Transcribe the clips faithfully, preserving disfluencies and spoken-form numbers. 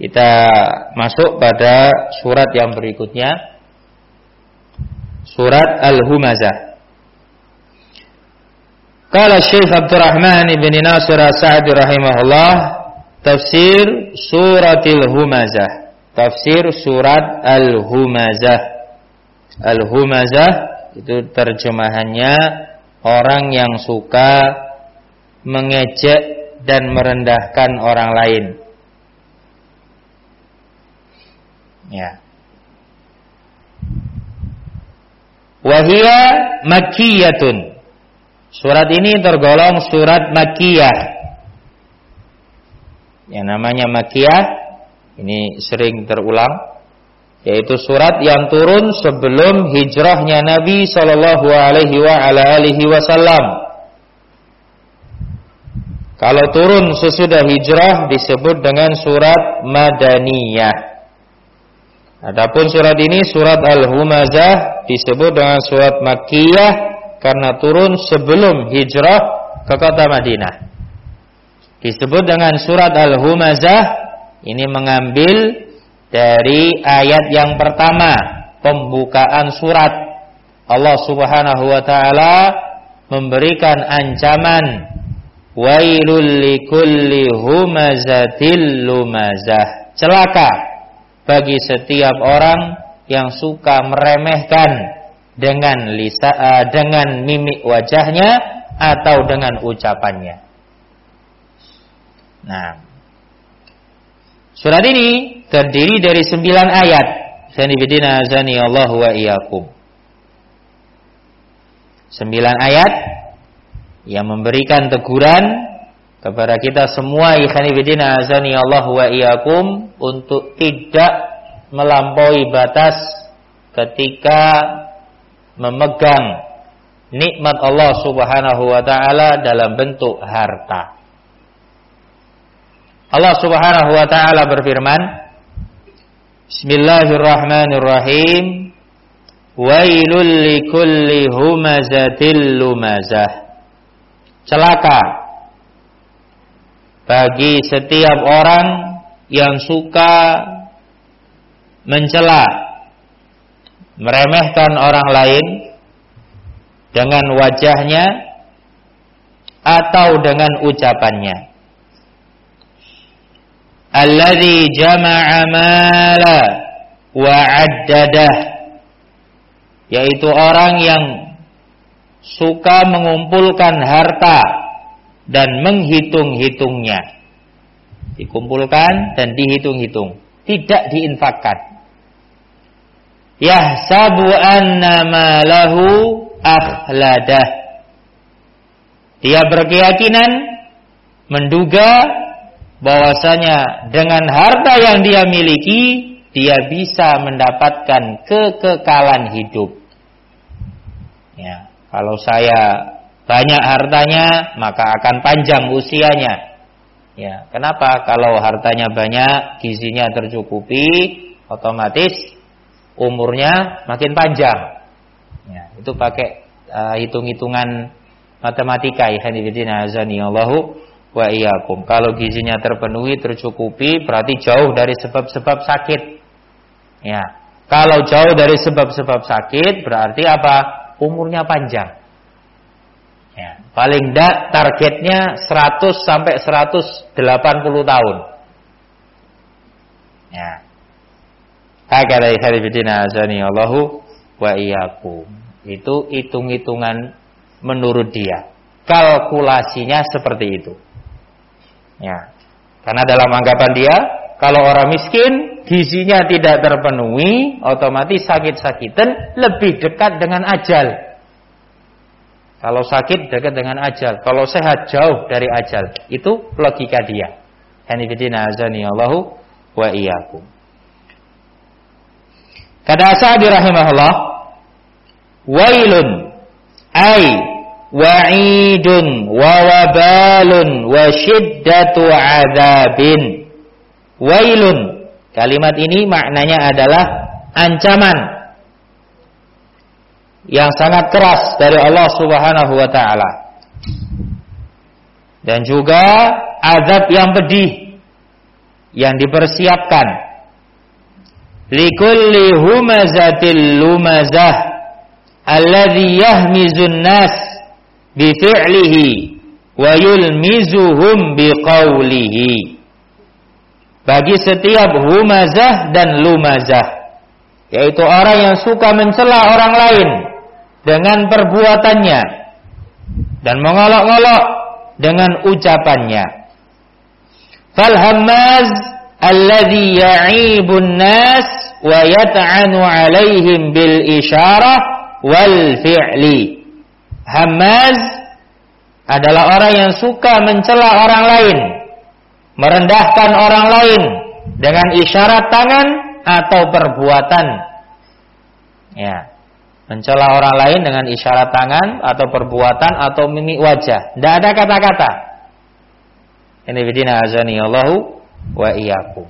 Kita masuk pada surat yang berikutnya, surat Al-Humazah. Qala Syekh Abdurrahman bin Nasir As-Sa'di rahimahullah, tafsir suratil Humazah. Tafsir surat Al-Humazah. Al-Humazah itu terjemahannya orang yang suka mengejek dan merendahkan orang lain. Ya. Wahia makkiyatun. Surat ini tergolong surat makkiyah. Yang namanya makkiyah ini sering terulang, yaitu surat yang turun sebelum hijrahnya Nabi sallallahu alaihi wa ala alihi wasallam. Kalau turun sesudah hijrah disebut dengan surat Madaniyah. Adapun surat ini, surat Al-Humazah, disebut dengan surat Makkiyah karena turun sebelum hijrah ke kota Madinah. Disebut dengan surat Al-Humazah, ini mengambil dari ayat yang pertama, pembukaan surat. Allah Subhanahu wa taala memberikan ancaman, wailul likulli humazatil lumazah. Celaka bagi setiap orang yang suka meremehkan dengan lisa, uh, dengan mimik wajahnya atau dengan ucapannya. Nah, surat ini terdiri dari sembilan ayat. Sanibidina azani Allah wa iyyakum. Sembilan ayat yang memberikan teguran kepada kita semua, ikhwanifidina azani Allah wa iyyakum, untuk tidak melampaui batas ketika memegang nikmat Allah Subhanahu wa taala dalam bentuk harta. Allah Subhanahu wa taala berfirman, Bismillahirrahmanirrahim, wailul likulli humazatil lumazah. Celaka bagi setiap orang yang suka mencela, meremehkan orang lain dengan wajahnya atau dengan ucapannya. Alladzi jama'a mala wa 'addadah, yaitu orang yang suka mengumpulkan harta dan menghitung-hitungnya. Dikumpulkan dan dihitung-hitung, tidak diinfakkan. Yahsabu anna malahu akhladah, dia berkeyakinan, menduga bahwasanya dengan harta yang dia miliki dia bisa mendapatkan kekekalan hidup. Ya, kalau saya banyak hartanya maka akan panjang usianya. Ya, kenapa? Kalau hartanya banyak, gizinya tercukupi, otomatis umurnya makin panjang. Ya, itu pakai uh, hitung-hitungan matematika, ya hadidina azani Allahu wa iyyakum. Kalau gizinya terpenuhi, tercukupi, berarti jauh dari sebab-sebab sakit. Ya, kalau jauh dari sebab-sebab sakit, berarti apa? Umurnya panjang. Ya, paling enggak targetnya seratus sampai seratus delapan puluh tahun. Ya. Hakala hadidina azani Allahu wa iyyakum. Itu hitung-hitungan menurut dia. Kalkulasinya seperti itu. Ya. Karena dalam anggapan dia, kalau orang miskin gizinya tidak terpenuhi, otomatis sakit-sakitan lebih dekat dengan ajal. Kalau sakit dekat dengan ajal, kalau sehat jauh dari ajal. Itu logika dia. Hanifidina azani Allahu wa iyyakum. Kata Sa'di rahimahullah, wailun ay wa'idun wa wabalun wa syiddatu adzabin. Wailun, kalimat ini maknanya adalah ancaman yang sangat keras dari Allah Subhanahu wa taala, dan juga azab yang pedih. yang dipersiapkan. Likulli humazatil lumazah alladhi yahmizun nas bifi'lihi wa yulmizuhum biqaulihi. Bagi setiap humazah dan lumazah, yaitu orang yang suka mencela orang lain dengan perbuatannya dan mengolok-olok dengan ucapannya. Fal hammaz alladhi ya'ibun nas wa yat'anu 'alaihim bil isyarah wal fi'li. Hammaz adalah orang yang suka mencela orang lain, merendahkan orang lain dengan isyarat tangan atau perbuatan. Ya, mencela orang lain dengan isyarat tangan atau perbuatan atau mimik wajah. Tidak ada kata-kata. Ini bidina azani Allahu wa iyyakum.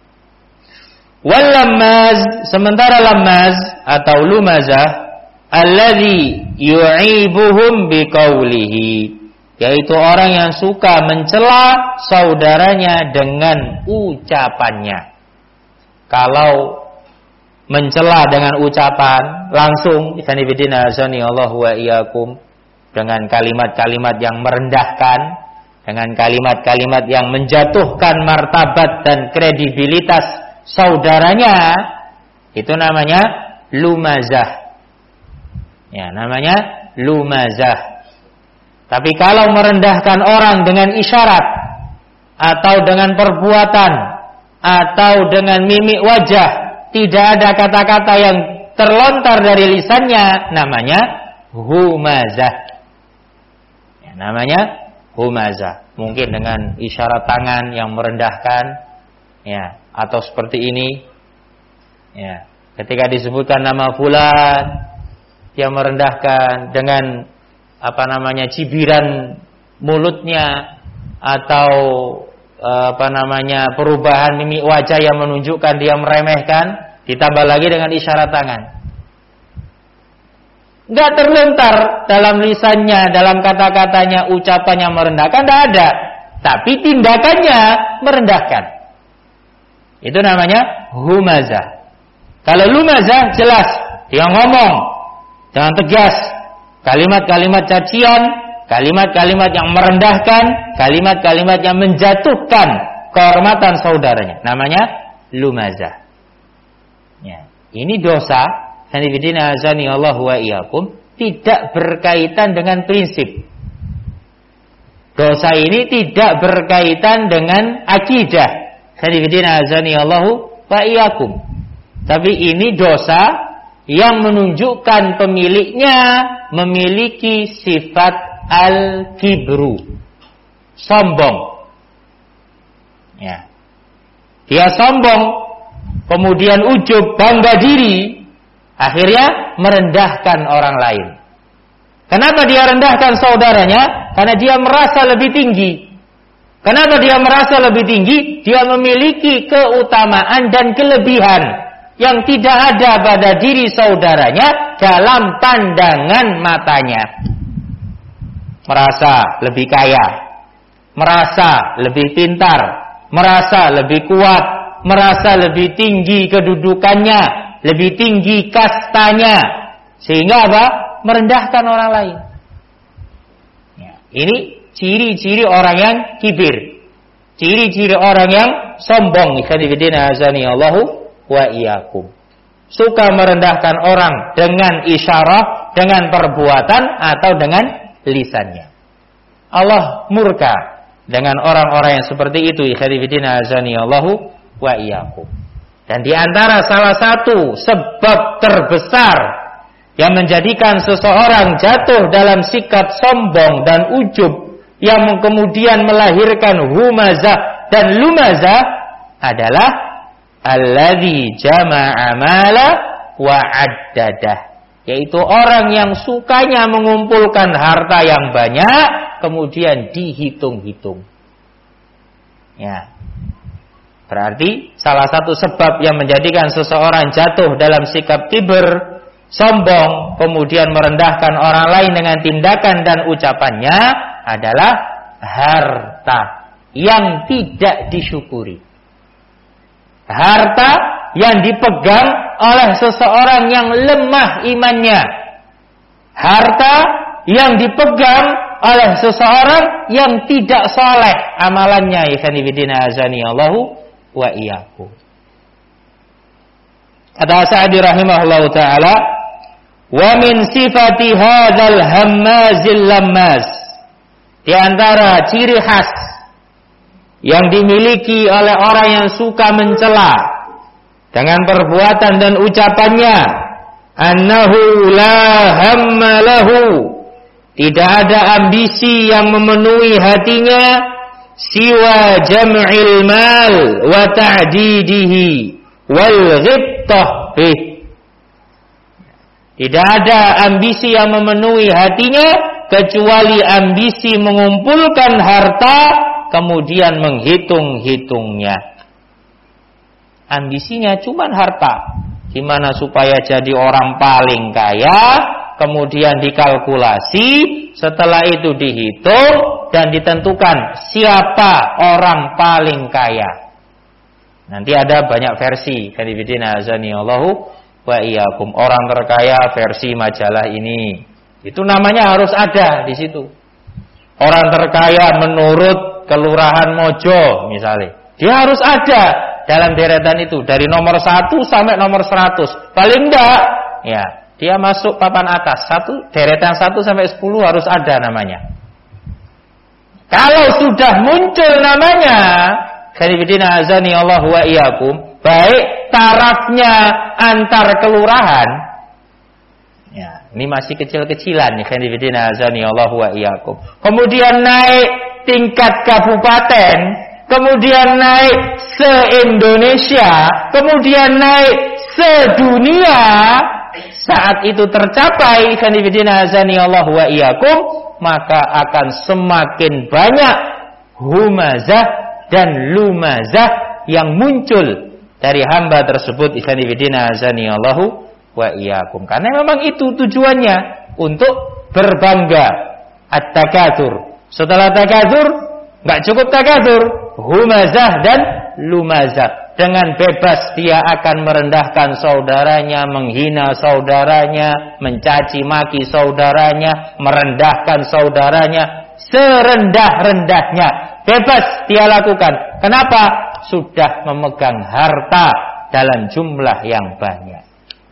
Wal lammaz, sementara lammaz atau lumazah alladzi yu'ibuhum biqaulihi, yaitu orang yang suka mencela saudaranya dengan ucapannya. Kalau mencela dengan ucapan langsung, ikhwan fillah azani Allah wa iyyakum, dengan kalimat-kalimat yang merendahkan, dengan kalimat-kalimat yang menjatuhkan martabat dan kredibilitas saudaranya, itu namanya lumazah. Ya, namanya lumazah. Tapi kalau merendahkan orang dengan isyarat atau dengan perbuatan atau dengan mimik wajah, tidak ada kata-kata yang terlontar dari lisannya, namanya humazah. Ya, namanya humazah. Mungkin dengan isyarat tangan yang merendahkan, ya, atau seperti ini. Ya, ketika disebutkan nama fulan, yang merendahkan dengan apa namanya cibiran mulutnya atau apa namanya perubahan mimik wajah yang menunjukkan dia meremehkan, ditambah lagi dengan isyarat tangan. Enggak terlontar dalam lisannya, dalam kata-katanya, ucapannya merendahkan, tidak ada, tapi tindakannya merendahkan. Itu namanya humazah. Kalau lumazah jelas, dia ngomong dengan tegas, kalimat-kalimat cacian, kalimat-kalimat yang merendahkan, kalimat-kalimat yang menjatuhkan kehormatan saudaranya, namanya lumazah. Ya, ini dosa, hanifidina azani Allah wa iyyakum, tidak berkaitan dengan prinsip. Dosa ini tidak berkaitan dengan akidah, hanifidina azani Allah wa iyyakum. Tapi ini dosa yang menunjukkan pemiliknya memiliki sifat al-kibru, sombong. Ya. Dia sombong, kemudian ujub, bangga diri, akhirnya merendahkan orang lain. Kenapa dia rendahkan saudaranya? Karena dia merasa lebih tinggi. Kenapa dia merasa lebih tinggi? Dia memiliki keutamaan dan kelebihan yang tidak ada pada diri saudaranya dalam pandangan matanya. Merasa lebih kaya, merasa lebih pintar, merasa lebih kuat, merasa lebih tinggi kedudukannya, lebih tinggi kastanya, sehingga apa? Merendahkan orang lain. Ya, ini ciri-ciri orang yang kibir, ciri-ciri orang yang sombong. Ikhwanifidina azani Allahu wa iyyakum. Suka merendahkan orang dengan isyarah, dengan perbuatan atau dengan lisannya. Allah murka dengan orang-orang yang seperti itu. Ikhwanifidina azani Allahu wa iyyakum. Dan di antara salah satu sebab terbesar yang menjadikan seseorang jatuh dalam sikap sombong dan ujub yang kemudian melahirkan humazah dan lumazah adalah alladzi jama'a mala wa addadah, yaitu orang yang sukanya mengumpulkan harta yang banyak kemudian dihitung-hitung. Ya. Berarti salah satu sebab yang menjadikan seseorang jatuh dalam sikap kibir, sombong, kemudian merendahkan orang lain dengan tindakan dan ucapannya adalah harta yang tidak disyukuri. harta yang dipegang oleh seseorang yang lemah imannya, harta yang dipegang oleh seseorang yang tidak soleh amalannya. Ikhwan fillah azani Allahu wa iyyakum. Kata Sa'di rahimahullahu taala, wa min sifati hadzal hammazil lammaz, di antara ciri khas yang dimiliki oleh orang yang suka mencela dengan perbuatan dan ucapannya, annahu la hamma lahu, tidak ada ambisi yang memenuhi hatinya siwa jam'il mal wa ta'didihi wal ghibtah bih. Tidak ada ambisi yang memenuhi hatinya kecuali ambisi mengumpulkan harta kemudian menghitung-hitungnya. Ambisinya cuman harta, gimana supaya jadi orang paling kaya, kemudian dikalkulasi, setelah itu dihitung dan ditentukan siapa orang paling kaya. Nanti ada banyak versi, kadibidina azani Allahu wa iyyakum, orang terkaya versi majalah ini. Itu namanya harus ada di situ. Orang terkaya menurut Kelurahan Mojo misalnya, dia harus ada dalam deretan itu dari nomor satu sampai nomor seratus. Paling enggak, ya, dia masuk papan atas. Satu deretan satu sampai sepuluh harus ada namanya. Kalau sudah muncul namanya, kadibidina azani Allah wa iyyakum, baik tarafnya antar kelurahan, ya, ini masih kecil-kecilan nih, kadibidina azani Allah wa iyyakum. Kemudian naik tingkat kabupaten, kemudian naik se-Indonesia, kemudian naik sedunia. Saat itu tercapai, kadibidina azani Allah wa iyyakum, maka akan semakin banyak humazah dan lumazah yang muncul dari hamba tersebut. Ikhwani fillah azani Allahu wa iyyakum. Karena memang itu tujuannya, untuk berbangga, at-takatsur. Setelah takatsur, enggak cukup takatsur, humazah dan lumazah. Dengan bebas dia akan merendahkan saudaranya, menghina saudaranya, mencaci maki saudaranya, merendahkan saudaranya serendah-rendahnya. Bebas dia lakukan. Kenapa? Sudah memegang harta dalam jumlah yang banyak.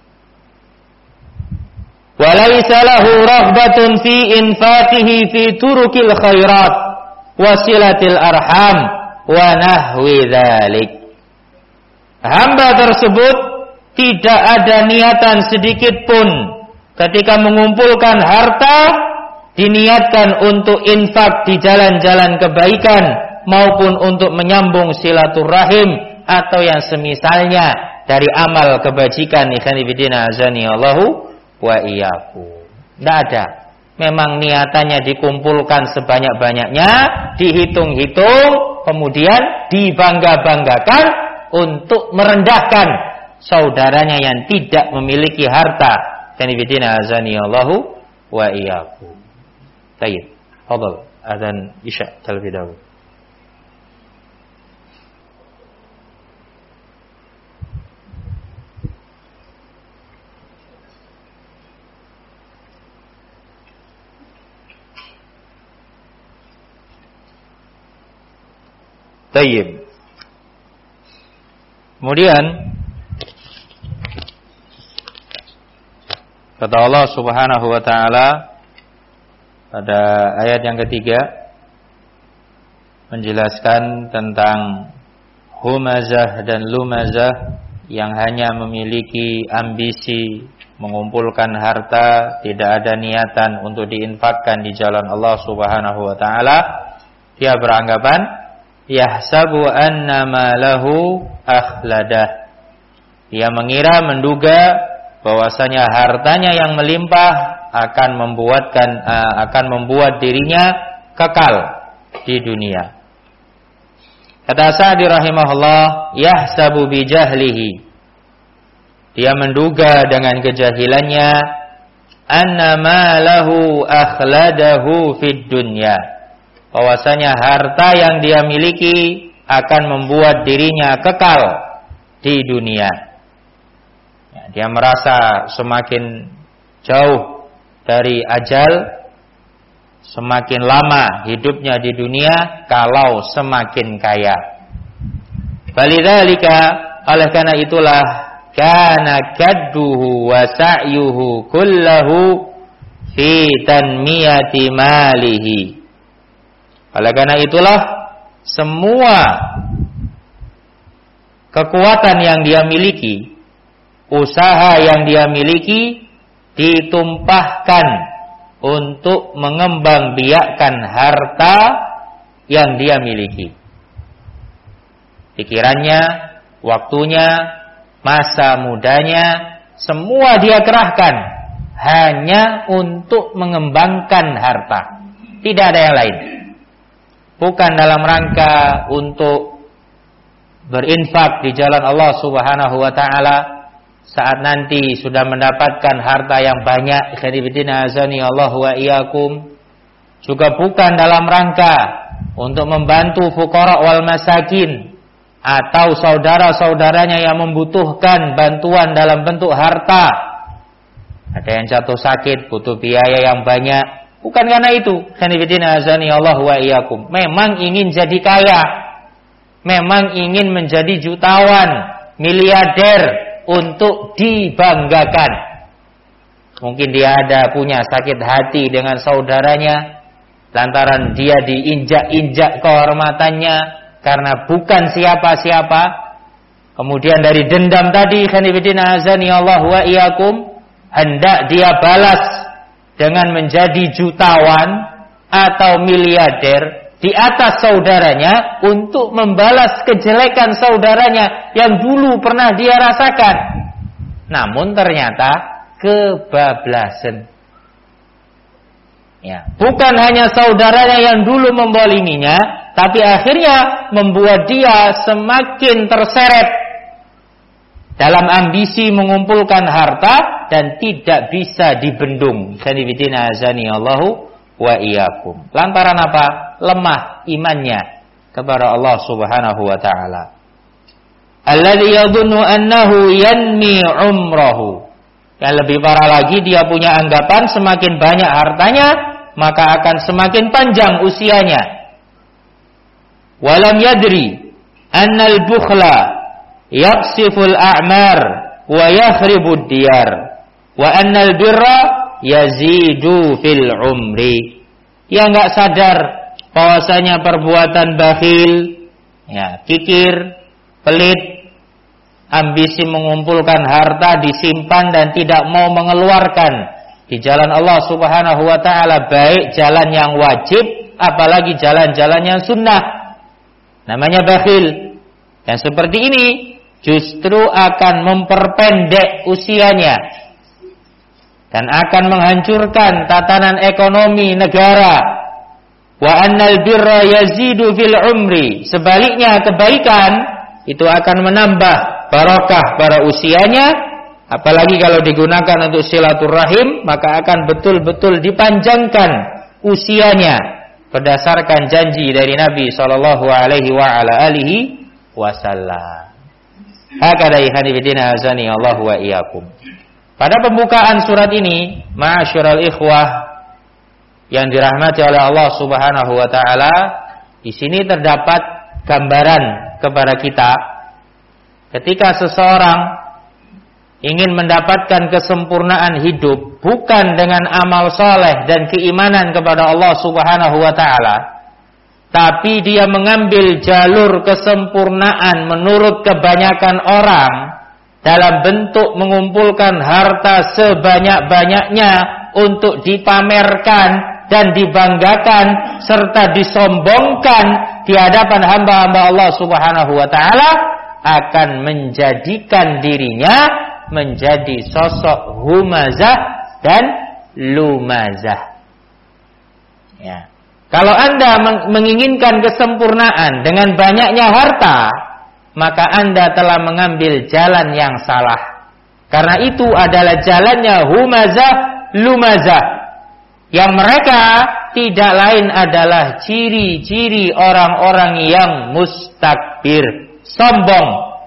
Walaysa lahu raghbatun fi infaqihi fi turukil khairat wasilatil arham wa nahwi dzalik. Hamba tersebut tidak ada niatan sedikit pun ketika mengumpulkan harta diniatkan untuk infak di jalan-jalan kebaikan maupun untuk menyambung silaturahim atau yang semisalnya dari amal kebajikan. Ikhwan fillah azani Allahu wa iyyakum. Tidak ada. Memang niatannya dikumpulkan sebanyak-banyaknya, dihitung-hitung, kemudian dibangga-banggakan untuk merendahkan saudaranya yang tidak memiliki harta. Ikhwan fillah azani Allahu wa iyyakum. Baik. Fadhal azan isya terlebih dahulu. Tayyib. Kemudian kata Allah Subhanahu wa taala pada ayat yang ketiga menjelaskan tentang humazah dan lumazah yang hanya memiliki ambisi mengumpulkan harta, tidak ada niatan untuk diinfakkan di jalan Allah Subhanahu wa taala. Dia beranggapan yahsabu annama lahu akhladah. Dia mengira, menduga bahwasanya hartanya yang melimpah akan membuatkan uh, akan membuat dirinya kekal di dunia. Kata Sa'di rahimahullah, yahsabu bijahlihi. Dia menduga dengan kejahilannya annama lahu akhladahu fid dunya, bahwasanya harta yang dia miliki akan membuat dirinya kekal di dunia. Ya, dia merasa semakin jauh dari ajal, semakin lama hidupnya di dunia kalau semakin kaya. Balidzalika, oleh karena itulah, kana kadduhu wa sa'yuhu kullahu fi tanmiyati malihi. Oleh karena itulah, semua kekuatan yang dia miliki, usaha yang dia miliki, ditumpahkan untuk mengembangbiakkan harta yang dia miliki. Pikirannya, waktunya, masa mudanya, semua dia kerahkan hanya untuk mengembangkan harta. Tidak ada yang lain. Bukan dalam rangka untuk berinfak di jalan Allah Subhanahu wa taala saat nanti sudah mendapatkan harta yang banyak. Khairuddin azani Allah wa iyyakum. Juga bukan dalam rangka untuk membantu fuqara wal masakin atau saudara-saudaranya yang membutuhkan bantuan dalam bentuk harta. Ada yang jatuh sakit, butuh biaya yang banyak. Bukan karena itu. Khairuddin azani Allah wa iyyakum. Memang ingin jadi kaya. Memang ingin menjadi jutawan, miliarder untuk dibanggakan. Mungkin dia ada punya sakit hati dengan saudaranya lantaran dia diinjak-injak kehormatannya karena bukan siapa-siapa. Kemudian dari dendam tadi, khairuddin azani Allah wa iyyakum, hendak dia balas dengan menjadi jutawan atau miliarder di atas saudaranya untuk membalas kejelekan saudaranya yang dulu pernah dia rasakan. Namun ternyata kebablasan. Ya, bukan hanya saudaranya yang dulu memboliminya, tapi akhirnya membuat dia semakin terseret dalam ambisi mengumpulkan harta dan tidak bisa dibendung. Khairuddin azani Allahu wa iyyakum. Lantaran apa? Lemah imannya kepada Allah Subhanahu wa taala. Alladzi yadhunnu annahu yanmi umrahu. Yang lebih parah lagi, dia punya anggapan semakin banyak hartanya maka akan semakin panjang usianya. Walam yadri annal bukhla yaqsiful a'mar wa yakhribud diyar wa annal birra yazidu fil umri. Dia enggak sadar bahwasanya perbuatan bakhil, ya, kikir, pelit, ambisi mengumpulkan harta disimpan dan tidak mau mengeluarkan di jalan Allah Subhanahu wa taala, baik jalan yang wajib apalagi jalan-jalan yang sunnah. Namanya bakhil. Yang seperti ini justru akan memperpendek usianya dan akan menghancurkan tatanan ekonomi negara. Wa annal birra yazidu fil umri. Sebaliknya, kebaikan itu akan menambah barokah pada usianya, apalagi kalau digunakan untuk silaturahim, maka akan betul-betul dipanjangkan usianya berdasarkan janji dari Nabi sallallahu alaihi wa ala alihi wasallam. Hakadha ikhwaniddina azani Allah wa iyyakum. Pada pembukaan surat ini, ma'asyiral ikhwah yang dirahmati oleh Allah Subhanahu wa taala, di sini terdapat gambaran kepada kita ketika seseorang ingin mendapatkan kesempurnaan hidup bukan dengan amal soleh dan keimanan kepada Allah Subhanahu wa taala, tapi dia mengambil jalur kesempurnaan menurut kebanyakan orang dalam bentuk mengumpulkan harta sebanyak-banyaknya untuk dipamerkan dan dibanggakan serta disombongkan di hadapan hamba-hamba Allah Subhanahu wa taala, akan menjadikan dirinya menjadi sosok humazah dan lumazah. Ya. Kalau Anda menginginkan kesempurnaan dengan banyaknya harta, maka Anda telah mengambil jalan yang salah. Karena itu adalah jalannya humazah, lumazah. Yang mereka tidak lain adalah ciri-ciri orang-orang yang mustakbir, sombong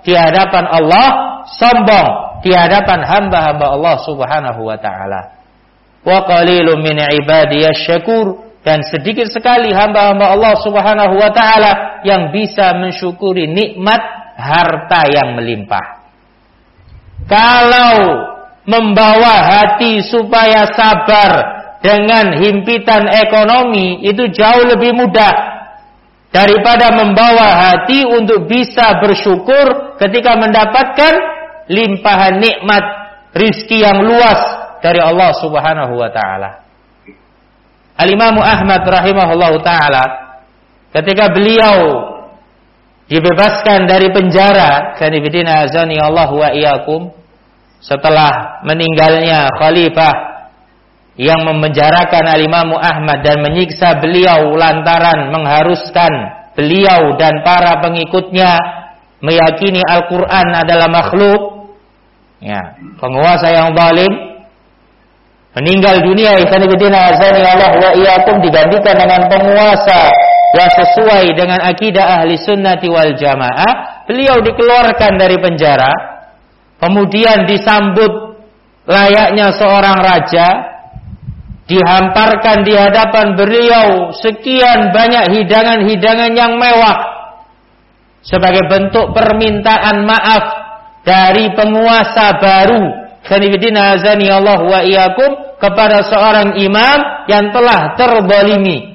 di hadapan Allah, sombong di hadapan hamba-hamba Allah Subhanahu wa taala. Wa qalilun min ibadiyasy syakur, dan sedikit sekali hamba-hamba Allah Subhanahu wa taala yang bisa mensyukuri nikmat harta yang melimpah. Kalau membawa hati supaya sabar dengan himpitan ekonomi itu jauh lebih mudah daripada membawa hati untuk bisa bersyukur ketika mendapatkan limpahan nikmat rizki yang luas dari Allah Subhanahu wa taala. Al-Imam Ahmad rahimahullahu taala ketika beliau dibebaskan dari penjara, kanibidina azani Allah wa iyyakum, setelah meninggalnya khalifah yang memenjarakan Al-Imam Ahmad dan menyiksa beliau lantaran mengharuskan beliau dan para pengikutnya meyakini Al-Quran adalah makhluk, ya, penguasa yang zalim meninggal dunia, ikhwanifidina azani Allah wa iyyakum, digantikan dengan penguasa yang sesuai dengan akidah ahli sunnati wal jamaah. Beliau dikeluarkan dari penjara, kemudian disambut layaknya seorang raja, dihamparkan di hadapan beliau sekian banyak hidangan-hidangan yang mewah sebagai bentuk permintaan maaf dari penguasa baru, kanibidina azani Allah wa iyyakum, kepada seorang imam yang telah terzalimi.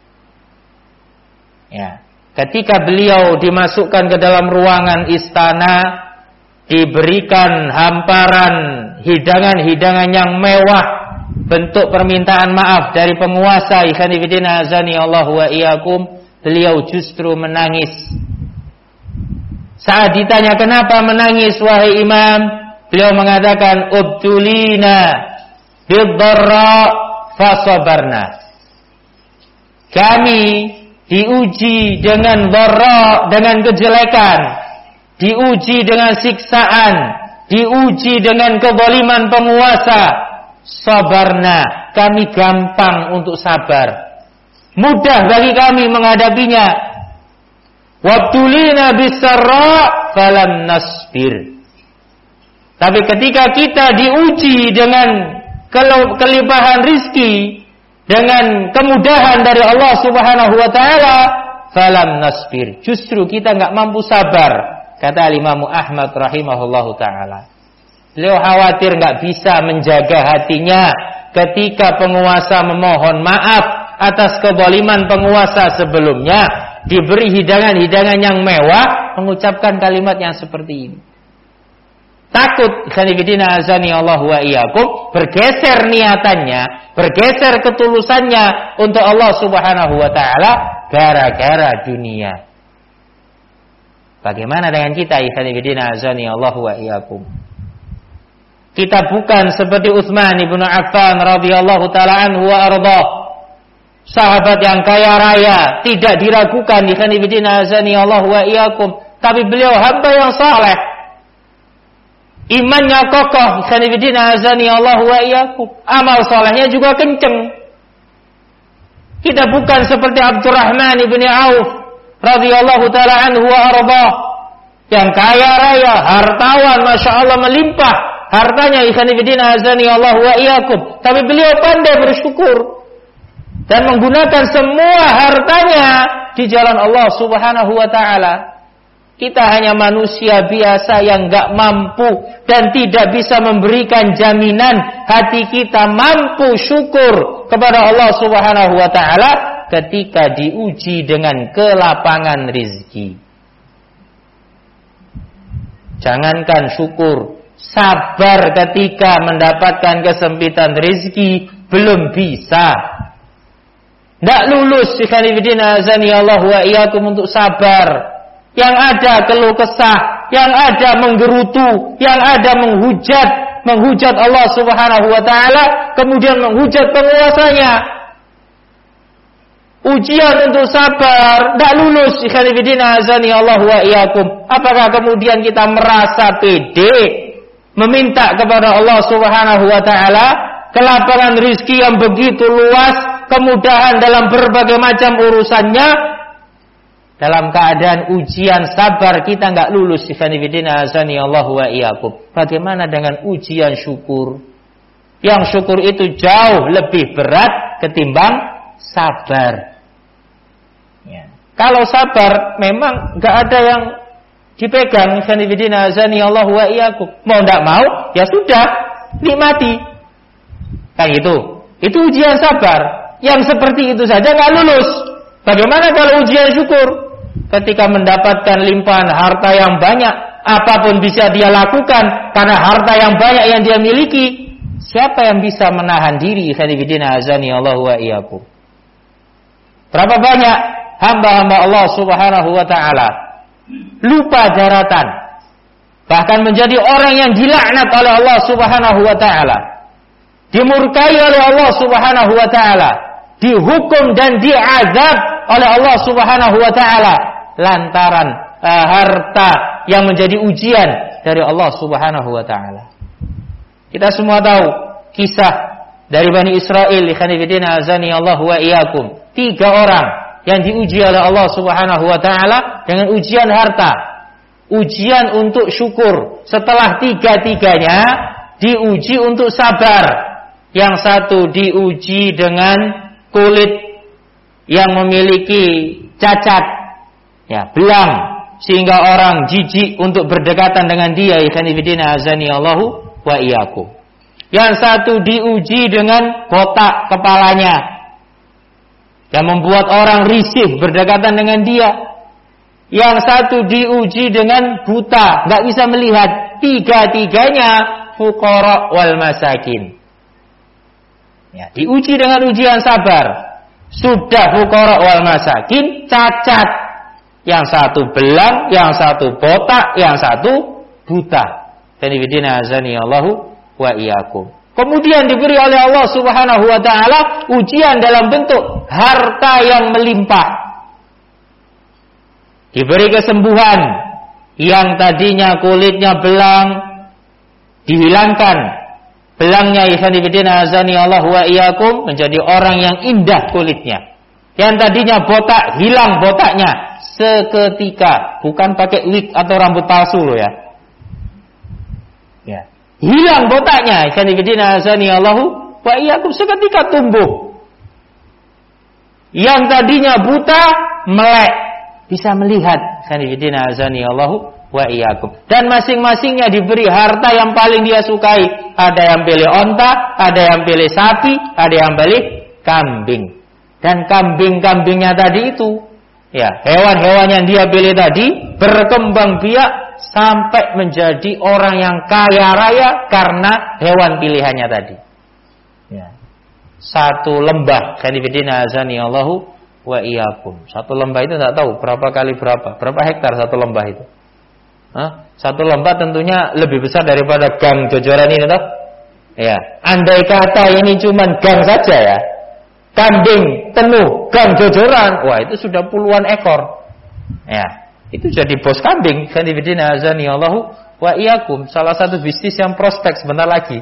Ya, ketika beliau dimasukkan ke dalam ruangan istana, diberikan hamparan hidangan-hidangan yang mewah, bentuk permintaan maaf dari penguasa, ikhwanifidina azani Allah wa iyyakum, beliau justru menangis. Saat ditanya kenapa menangis wahai imam, beliau mengatakan ubtulina bid-dharra fasabarna. Kami diuji dengan dharra, dengan kejelekan, diuji dengan siksaan, diuji dengan kezaliman penguasa. Sabarna, kami gampang untuk sabar, mudah bagi kami menghadapinya. Wabtulina bis-sarra falam nasbir. Tapi ketika kita diuji dengan kelimpahan rizki, dengan kemudahan dari Allah Subhanahu wa taala, falam nasbir, justru kita enggak mampu sabar, kata Imam Ahmad rahimahullahu taala. Beliau khawatir enggak bisa menjaga hatinya ketika penguasa memohon maaf atas kezaliman penguasa sebelumnya, diberi hidangan-hidangan yang mewah, mengucapkan kalimat yang seperti ini. Takut khanifidina azani Allah wa iyyakum, bergeser niatannya, bergeser ketulusannya untuk Allah Subhanahu wa taala gara-gara dunia. Bagaimana dengan kita, khanifidina azani Allah wa iyyakum? Kita bukan seperti Utsman ibnu Affan radhiyallahu taala anhu wa ardhah, sahabat yang kaya raya, tidak diragukan, khanifidina azani Allah wa iyyakum, tapi beliau hamba yang saleh. Imannya kokoh, khanifidina azani Allah wa iyyakum. Amal solehnya juga kenceng. Kita bukan seperti Abdurrahman ibn Auf radhiyallahu taala anhu wa arbah, yang kaya raya, hartawan, masya Allah melimpah hartanya, khanifidina azani Allah wa iyyakum. Tapi beliau pandai bersyukur dan menggunakan semua hartanya di jalan Allah Subhanahu wa taala. Kita hanya manusia biasa yang gak mampu dan tidak bisa memberikan jaminan hati kita mampu syukur kepada Allah Subhanahu wa taala ketika diuji dengan kelapangan rizki. Jangankan syukur, sabar ketika mendapatkan kesempitan rizki belum bisa. Tidak lulus, khanifidina azani Allah wa iyyakum, untuk sabar. Yang ada keluh kesah, yang ada menggerutu, yang ada menghujat, menghujat Allah Subhanahu wa taala, kemudian menghujat penguasanya. Ujian untuk sabar, tidak lulus, khanifidina azani Allah wa iyyakum. Apakah kemudian kita merasa pede meminta kepada Allah Subhanahu wa taala kelapangan rizki yang begitu luas, kemudahan dalam berbagai macam urusannya, dalam keadaan ujian sabar kita nggak lulus, ikhwanifidina azani Allah wa iyyakum. Bagaimana dengan ujian syukur? Yang syukur itu jauh lebih berat ketimbang sabar. Ya. Kalau sabar memang nggak ada yang dipegang, ikhwanifidina azani Allah wa iyyakum. Mau nggak mau, ya sudah, nikmati. Kan itu. Itu ujian sabar. Yang seperti itu saja nggak lulus. Bagaimana kalau ujian syukur? Ketika mendapatkan limpahan harta yang banyak, apapun bisa dia lakukan karena harta yang banyak yang dia miliki. Siapa yang bisa menahan diri? Khadibidina azani Allah wa iyyakum. Berapa banyak hamba-hamba Allah Subhanahu wa taala lupa daratan, bahkan menjadi orang yang dilaknat oleh Allah Subhanahu wa taala, dimurkai oleh Allah Subhanahu wa taala, dihukum dan diazab oleh Allah Subhanahu wa taala lantaran uh, harta yang menjadi ujian dari Allah Subhanahu wa taala. Kita semua tahu kisah dari Bani Israel, ikhwanifidina azani Allah wa iyyakum. Tiga orang yang diuji oleh Allah Subhanahu wa taala dengan ujian harta, ujian untuk syukur. Setelah tiga-tiganya diuji untuk sabar. Yang satu diuji dengan kulit yang memiliki cacat, ya, belang, sehingga orang jijik untuk berdekatan dengan dia, ikhwanifidina azani Allahu wa iyyakum. Yang satu diuji dengan botak kepalanya, yang membuat orang risih berdekatan dengan dia. Yang satu diuji dengan buta, nggak bisa melihat. Tiga-tiganya fuqara wal masakin. Ya, diuji dengan ujian sabar. Sudah fuqara wal masakin, cacat. Yang satu belang, yang satu botak, yang satu buta. Khonifidina azani Allahu wa iyyakum. Kemudian diberi oleh Allah Subhanahu wa taala ujian dalam bentuk harta yang melimpah. Diberi kesembuhan, yang tadinya kulitnya belang dihilangkan. Belangnya ikhwanifidina azani Allah wa iyyakum menjadi orang yang indah kulitnya. Yang tadinya botak, hilang botaknya seketika, bukan pakai wig atau rambut palsu loh ya. Ya. Hilang botaknya, ikhwanifidina azani Allahu wa iyyakum, seketika tumbuh. Yang tadinya buta melek, bisa melihat, ikhwanifidina azani Allahu wa iyyakum. Dan masing-masingnya diberi harta yang paling dia sukai. Ada yang pilih onta, ada yang pilih sapi, ada yang pilih kambing. Dan kambing-kambingnya tadi itu, ya, hewan-hewan yang dia pilih tadi berkembang biak sampai menjadi orang yang kaya raya karena hewan pilihannya tadi. Ya. Satu lembah, khonifidina azani Allahu wa iyyakum. Satu lembah itu tidak tahu berapa kali berapa, berapa hektar satu lembah itu. Hah? Satu lembah tentunya lebih besar daripada gang Jojoran ini, toh? Ya. Andai kata ini cuma gang saja ya, kambing penuh gang Jojoran, wah itu sudah puluhan ekor. Ya. Itu jadi bos kambing, khonifidina azani Allahu wa iyyakum. Salah satu bisnis yang prospek sebentar lagi.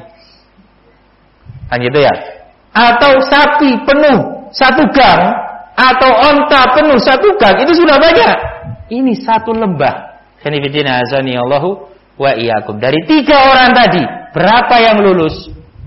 Kan gitu ya. Atau sapi penuh satu gang, atau onta penuh satu gang, itu sudah banyak. Ini satu lembah, khonifidina azani Allahu wa iyyakum. Dari tiga orang tadi, berapa yang lulus?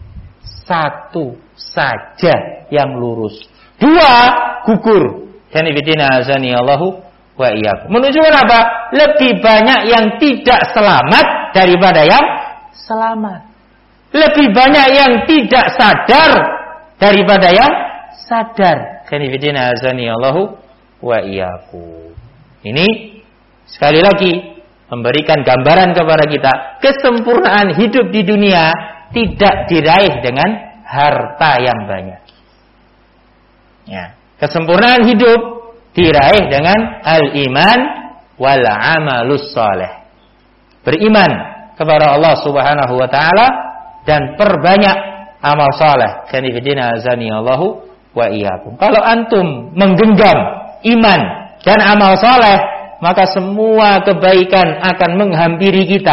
Satu saja yang lurus. Dua gugur, khonifidina azani Allahu wa iyyakum. Menunjukkan apa? Lebih banyak yang tidak selamat daripada yang selamat. Lebih banyak yang tidak sadar daripada yang sadar. Khonifidina azani Allahu wa iyyakum. Ini sekali lagi memberikan gambaran kepada kita, kesempurnaan hidup di dunia tidak diraih dengan harta yang banyak. Ya, kesempurnaan hidup diraih dengan al-iman wal amalus saleh. Beriman kepada Allah Subhanahu wa taala dan perbanyak amal saleh. Khonifidina azani Allahu wa iyyakum. Kalau antum menggenggam iman dan amal saleh, maka semua kebaikan akan menghampiri kita.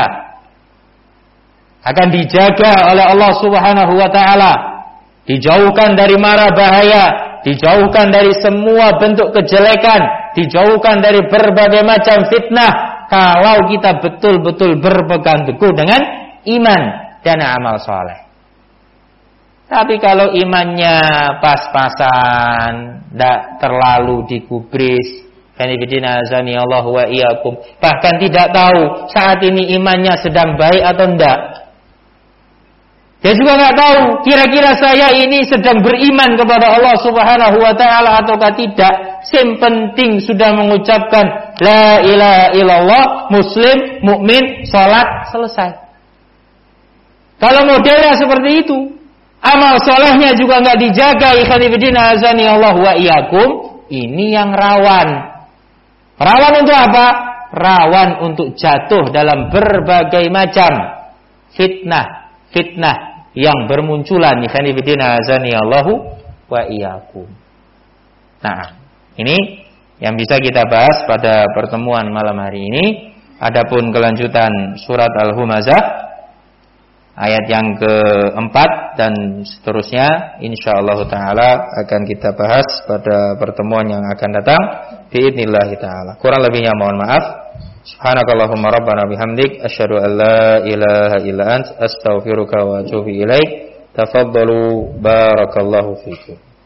Akan dijaga oleh Allah Subhanahu wa taala, dijauhkan dari mara bahaya, dijauhkan dari semua bentuk kejelekan, dijauhkan dari berbagai macam fitnah, kalau kita betul-betul berpegang teguh dengan iman dan amal soleh. Tapi kalau imannya pas-pasan, tidak terlalu digubris, Allah wa iyyakum, bahkan tidak tahu saat ini imannya sedang baik atau tidak. Dia juga nggak tahu kira-kira saya ini sedang beriman kepada Allah Subhanahu wa taala ataukah tidak. Yang penting sudah mengucapkan la ilaha illallah, muslim, mukmin, salat, selesai. Kalau modelnya seperti itu, amal solehnya juga nggak dijaga, ikhwanifidina azani Allah wa iyyakum, ini yang rawan. Rawan untuk apa? Rawan untuk jatuh dalam berbagai macam fitnah, fitnah yang bermunculan, ikhwanifidina azani Allah wa iyyakum. Nah, ini yang bisa kita bahas pada pertemuan malam hari ini. Adapun kelanjutan surat Al-Humazah ayat yang keempat dan seterusnya, insyaallah taala akan kita bahas pada pertemuan yang akan datang biidznillah taala. Kurang lebihnya mohon maaf. Subhanakallahumma rabbana bihamdik asyhadu an la ilaha illa ant astaghfiruka wa atubu ilaik. Tafaddalu barakallahu fikum.